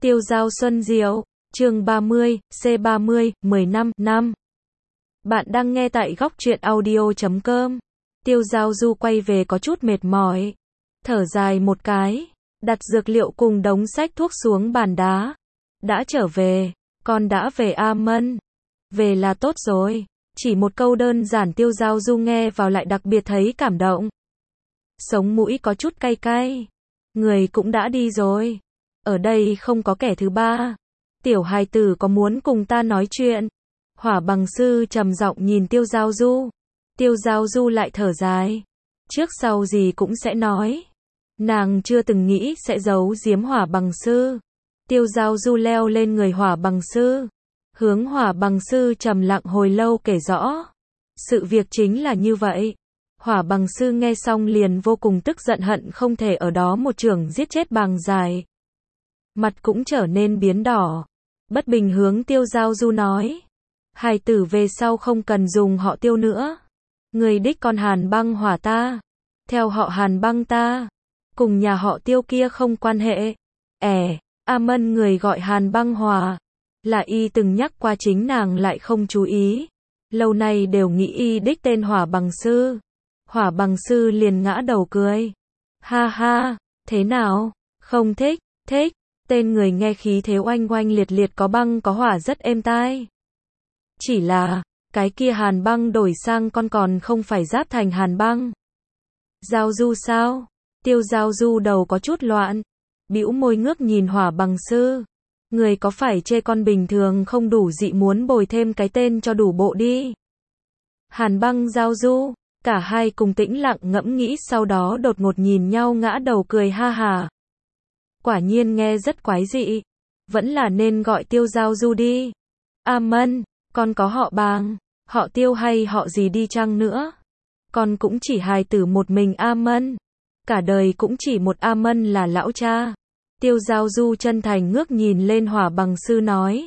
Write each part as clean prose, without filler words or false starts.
Tiêu Dao Xuân Diệu, chương 30, C30, 10 năm. Bạn đang nghe tại góc truyện audio.com. Tiêu Dao Du quay về có chút mệt mỏi. Thở dài một cái, đặt dược liệu cùng đống sách thuốc xuống bàn đá. Đã trở về, con đã về A Mân. Về là tốt rồi. Chỉ một câu đơn giản Tiêu Dao Du nghe vào lại đặc biệt thấy cảm động. Sống mũi có chút cay cay. Người cũng đã đi rồi. Ở đây không có kẻ thứ ba. Tiểu hài tử có muốn cùng ta nói chuyện? Hỏa bằng sư trầm giọng nhìn Tiêu Dao Du. Tiêu Dao Du lại thở dài. Trước sau gì cũng sẽ nói. Nàng chưa từng nghĩ sẽ giấu giếm hỏa bằng sư. Tiêu Dao Du leo lên người hỏa bằng sư. Hướng hỏa bằng sư trầm lặng hồi lâu kể rõ. Sự việc chính là như vậy. Hỏa bằng sư nghe xong liền vô cùng tức giận hận không thể ở đó một chưởng giết chết Bàng Giải. Mặt cũng trở nên biến đỏ. Bất bình hướng Tiêu Dao Du nói. Hài tử về sau không cần dùng họ Tiêu nữa. Người đích con Hàn Băng Hỏa ta. Theo họ Hàn Băng ta. Cùng nhà họ Tiêu kia không quan hệ. A Mân người gọi Hàn Băng Hỏa. Là y từng nhắc qua chính nàng lại không chú ý. Lâu nay đều nghĩ y đích tên Hỏa bằng sư. Hỏa bằng sư liền ngã đầu cười. Ha ha, thế nào? Không thích, thích. Tên người nghe khí thế oanh oanh liệt liệt có băng có hỏa rất êm tai. Chỉ là, cái kia Hàn Băng đổi sang con còn không phải giáp thành Hàn Băng. Dao Du sao? Tiêu Dao Du đầu có chút loạn. Bĩu môi ngước nhìn hỏa bằng sư. Người có phải chê con bình thường không đủ dị muốn bồi thêm cái tên cho đủ bộ đi. Hàn Băng Dao Du. Cả hai cùng tĩnh lặng ngẫm nghĩ sau đó đột ngột nhìn nhau ngã đầu cười ha hà. Quả nhiên nghe rất quái dị. Vẫn là nên gọi Tiêu Dao Du đi. A Mân, con có họ Bàng, họ Tiêu hay họ gì đi chăng nữa? Con cũng chỉ hài tử một mình A Mân. Cả đời cũng chỉ một A Mân là lão cha. Tiêu Dao Du chân thành ngước nhìn lên hỏa bằng sư nói.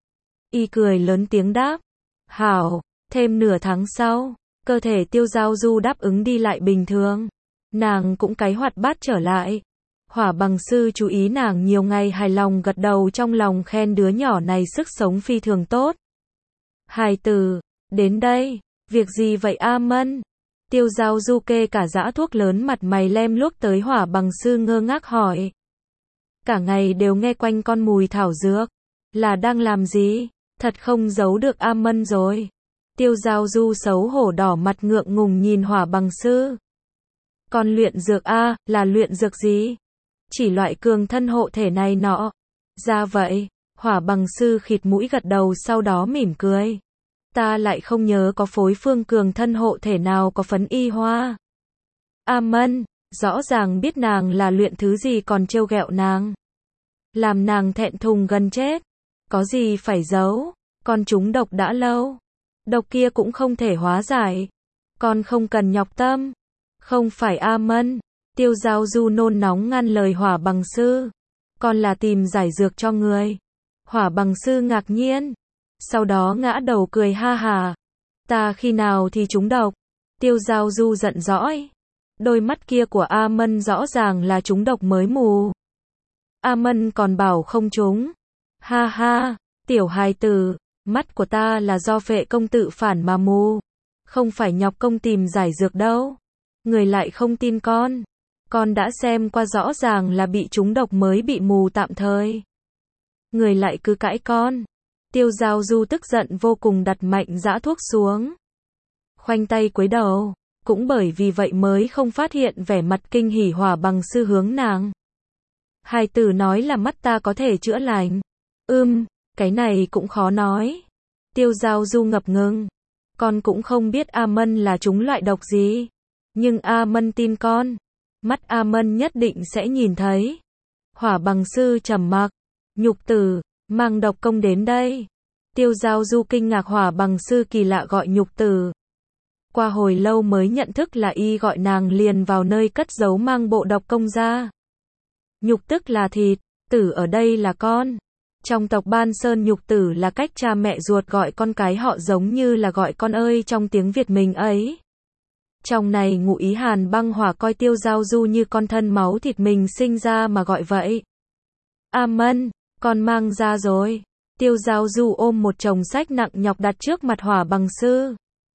Y cười lớn tiếng đáp. Hảo, thêm nửa tháng sau. Cơ thể Tiêu Dao Du đáp ứng đi lại bình thường. Nàng cũng cái hoạt bát trở lại. Hỏa bằng sư chú ý nàng nhiều ngày hài lòng gật đầu trong lòng khen đứa nhỏ này sức sống phi thường tốt. Hài tử, đến đây, việc gì vậy A Mân? Tiêu Dao Du kê cả giã thuốc lớn mặt mày lem luốc tới hỏa bằng sư ngơ ngác hỏi. Cả ngày đều nghe quanh con mùi thảo dược. Là đang làm gì? Thật không giấu được A Mân rồi. Tiêu Dao Du xấu hổ đỏ mặt ngượng ngùng nhìn hỏa bằng sư. Con luyện dược A, là luyện dược gì? Chỉ loại cường thân hộ thể này nọ. Ra vậy, hỏa bằng sư khịt mũi gật đầu sau đó mỉm cười. Ta lại không nhớ có phối phương cường thân hộ thể nào có phấn y hoa. A Mân, rõ ràng biết nàng là luyện thứ gì còn trêu ghẹo nàng. Làm nàng thẹn thùng gần chết. Có gì phải giấu, con trúng độc đã lâu. Độc kia cũng không thể hóa giải. Con không cần nhọc tâm. Không phải A Mân. Tiêu Dao Du nôn nóng ngăn lời hỏa bằng sư. Con là tìm giải dược cho người. Hỏa bằng sư ngạc nhiên. Sau đó ngã đầu cười ha hà. Ta khi nào thì trúng độc? Tiêu Dao Du giận dõi. Đôi mắt kia của A Mân rõ ràng là trúng độc mới mù. A Mân còn bảo không trúng. Ha ha, tiểu hài tử. Mắt của ta là do Phệ công tự phản mà mù. Không phải nhọc công tìm giải dược đâu. Người lại không tin con. Con đã xem qua rõ ràng là bị trúng độc mới bị mù tạm thời. Người lại cứ cãi con. Tiêu Dao Du tức giận vô cùng đặt mạnh giã thuốc xuống. Khoanh tay cúi đầu. Cũng bởi vì vậy mới không phát hiện vẻ mặt kinh hỉ hỏa bằng sư hướng nàng. Hài tử nói là mắt ta có thể chữa lành. Cái này cũng khó nói. Tiêu Dao Du ngập ngừng. Con cũng không biết A Mân là trúng loại độc gì. Nhưng A Mân tin con. Mắt A Mân nhất định sẽ nhìn thấy. Hỏa bằng sư trầm mặc. Nhục tử, mang độc công đến đây. Tiêu Dao Du kinh ngạc hỏa bằng sư kỳ lạ gọi nhục tử. Qua hồi lâu mới nhận thức là y gọi nàng liền vào nơi cất giấu mang bộ độc công ra. Nhục tức là thịt, tử ở đây là con. Trong tộc Ban Sơn nhục tử là cách cha mẹ ruột gọi con cái họ giống như là gọi con ơi trong tiếng Việt mình ấy. Trong này ngụ ý Hàn Băng Hỏa coi Tiêu Dao Du như con thân máu thịt mình sinh ra mà gọi vậy. A Mân, con mang ra rồi. Tiêu Giao Du ôm một chồng sách nặng nhọc đặt trước mặt Hỏa Bằng Sư.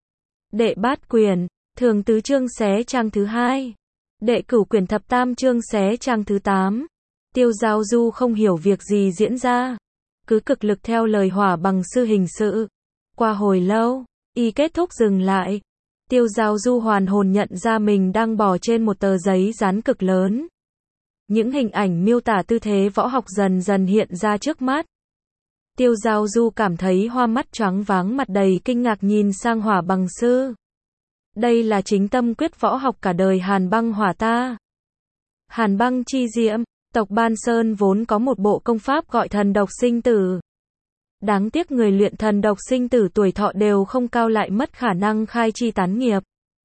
Đệ bát quyển, thường tứ chương xé trang thứ 2. Đệ cửu quyển thập tam chương xé trang thứ 8. Tiêu Giao Du không hiểu việc gì diễn ra, cứ cực lực theo lời Hỏa Bằng Sư hình sự. Qua hồi lâu, y kết thúc dừng lại. Tiêu Giao Du hoàn hồn nhận ra mình đang bò trên một tờ giấy dán cực lớn. Những hình ảnh miêu tả tư thế võ học dần dần hiện ra trước mắt. Tiêu Giao Du cảm thấy hoa mắt choáng váng, mặt đầy kinh ngạc nhìn sang Hỏa Bằng Sư. Đây là chính tâm quyết võ học cả đời Hàn Băng Hỏa ta. Hàn Băng chi diệm, tộc Ban Sơn vốn có một bộ công pháp gọi thần độc sinh tử. Đáng tiếc người luyện thần độc sinh tử tuổi thọ đều không cao, lại mất khả năng khai chi tán nghiệp.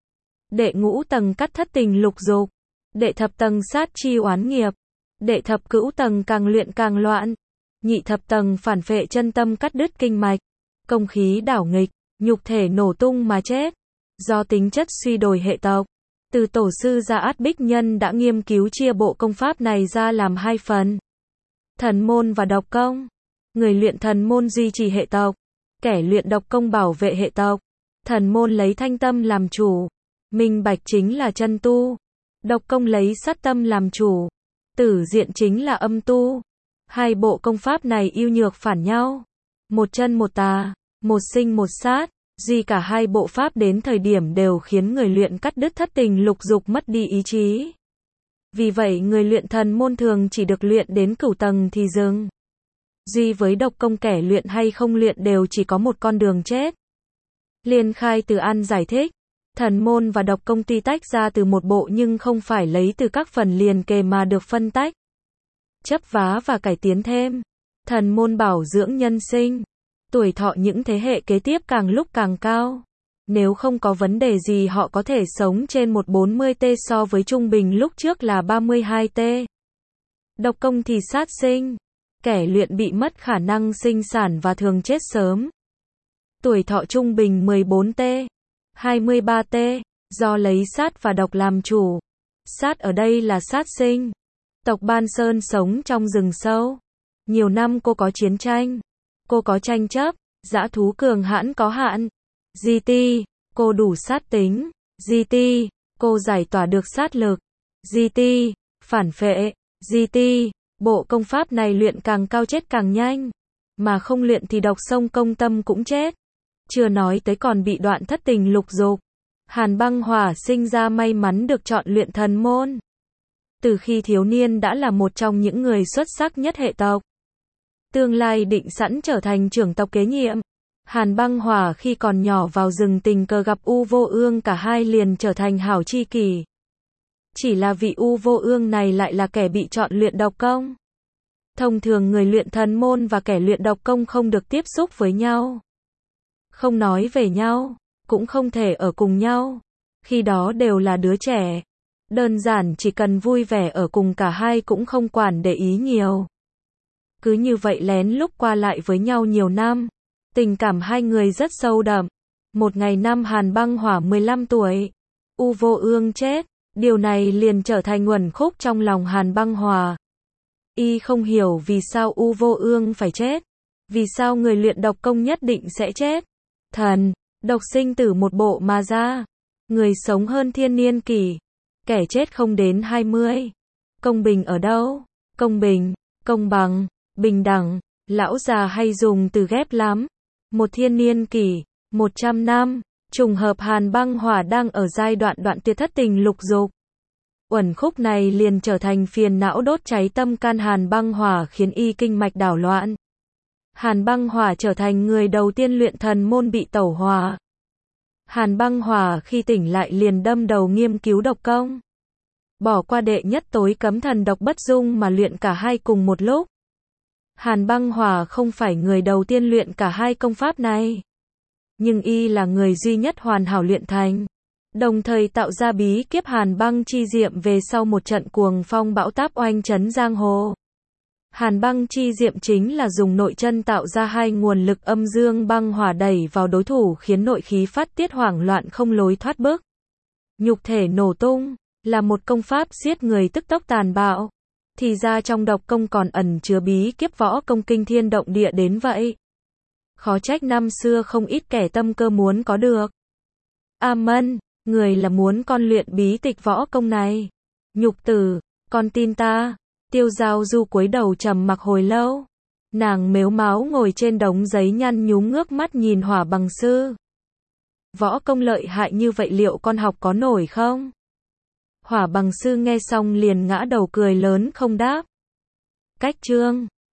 Đệ ngũ tầng cắt thất tình lục dục, đệ thập tầng sát chi oán nghiệp, đệ thập cửu tầng càng luyện càng loạn, nhị thập tầng phản phệ chân tâm cắt đứt kinh mạch, công khí đảo nghịch, nhục thể nổ tung mà chết. Do tính chất suy đồi hệ tộc, từ tổ sư Gia Át Bích Nhân đã nghiên cứu chia bộ công pháp này ra làm 2 phần. Thần môn và độc công. Người luyện thần môn duy trì hệ tộc, kẻ luyện độc công bảo vệ hệ tộc. Thần môn lấy thanh tâm làm chủ, minh bạch chính là chân tu. Độc công lấy sát tâm làm chủ, tử diện chính là âm tu. 2 bộ công pháp này ưu nhược phản nhau, một chân một tà, một sinh một sát. Duy cả 2 bộ pháp đến thời điểm đều khiến người luyện cắt đứt thất tình lục dục mất đi ý chí. Vì vậy người luyện thần môn thường chỉ được luyện đến cửu tầng thì dừng. Duy với độc công kẻ luyện hay không luyện đều chỉ có một con đường chết. Liên Khai Từ An giải thích, thần môn và độc công tuy tách ra từ một bộ nhưng không phải lấy từ các phần liền kề mà được phân tách, chấp vá và cải tiến thêm. Thần môn bảo dưỡng nhân sinh, tuổi thọ những thế hệ kế tiếp càng lúc càng cao. Nếu không có vấn đề gì họ có thể sống trên 140T so với trung bình lúc trước là 32T. Độc công thì sát sinh, kẻ luyện bị mất khả năng sinh sản và thường chết sớm. Tuổi thọ trung bình 14T, 23T, do lấy sát và độc làm chủ. Sát ở đây là sát sinh. Tộc Ban Sơn sống trong rừng sâu. Nhiều năm cô có chiến tranh, cô có tranh chấp, dã thú cường hãn có hạn. GT, cô đủ sát tính. GT, cô giải tỏa được sát lực. GT, phản phệ. GT, bộ công pháp này luyện càng cao chết càng nhanh, mà không luyện thì độc sông công tâm cũng chết. Chưa nói tới còn bị đoạn thất tình lục dục. Hàn Băng Hỏa sinh ra may mắn được chọn luyện thần môn. Từ khi thiếu niên đã là một trong những người xuất sắc nhất hệ tộc. Tương lai định sẵn trở thành trưởng tộc kế nhiệm. Hàn Băng Hỏa khi còn nhỏ vào rừng tình cờ gặp U Vô Ương, cả hai liền trở thành hảo tri kỷ. Chỉ là vị U Vô Ương này lại là kẻ bị chọn luyện độc công. Thông thường người luyện thần môn và kẻ luyện độc công không được tiếp xúc với nhau, không nói về nhau, cũng không thể ở cùng nhau. Khi đó đều là đứa trẻ. Đơn giản chỉ cần vui vẻ ở cùng, cả hai cũng không quản để ý nhiều. Cứ như vậy lén lút qua lại với nhau nhiều năm. Tình cảm hai người rất sâu đậm. Một ngày năm Hàn Băng Hỏa 15 tuổi, U Vô Ương chết. Điều này liền trở thành uẩn khúc trong lòng Hàn Băng Hỏa. Y không hiểu vì sao U Vô Ương phải chết. Vì sao người luyện độc công nhất định sẽ chết. Thần, độc sinh tử một bộ mà ra. Người sống hơn thiên niên kỷ, kẻ chết không đến 20. Công bình ở đâu? Công bình, công bằng, bình đẳng, lão già hay dùng từ ghép lắm. Một thiên niên kỷ, 100 năm, trùng hợp Hàn Băng Hỏa đang ở giai đoạn đoạn tuyệt thất tình lục dục. Uẩn khúc này liền trở thành phiền não đốt cháy tâm can Hàn Băng Hỏa, khiến y kinh mạch đảo loạn. Hàn Băng Hỏa trở thành người đầu tiên luyện thần môn bị tẩu hỏa. Hàn Băng Hỏa khi tỉnh lại liền đâm đầu nghiên cứu độc công. Bỏ qua đệ nhất tối cấm thần độc bất dung mà luyện cả hai cùng một lúc. Hàn Băng Hỏa không phải người đầu tiên luyện cả hai công pháp này, nhưng y là người duy nhất hoàn hảo luyện thành, đồng thời tạo ra bí kiếp Hàn Băng chi diệm về sau một trận cuồng phong bão táp oanh chấn giang hồ. Hàn Băng chi diệm chính là dùng nội chân tạo ra hai nguồn lực âm dương băng hỏa đẩy vào đối thủ, khiến nội khí phát tiết hoảng loạn không lối thoát bước. Nhục thể nổ tung, là một công pháp giết người tức tốc tàn bạo. Thì ra trong độc công còn ẩn chứa bí kiếp võ công kinh thiên động địa đến vậy. Khó trách năm xưa không ít kẻ tâm cơ muốn có được. A Mân, người là muốn con luyện bí tịch võ công này. Nhục tử, con tin ta. Tiêu Giao Du cúi đầu trầm mặc hồi lâu. Nàng mếu máo ngồi trên đống giấy nhăn nhúm ngước mắt nhìn Hỏa Bằng Sư. Võ công lợi hại như vậy liệu con học có nổi không? Hỏa Bằng Sư nghe xong liền ngã đầu cười lớn không đáp. Cách chương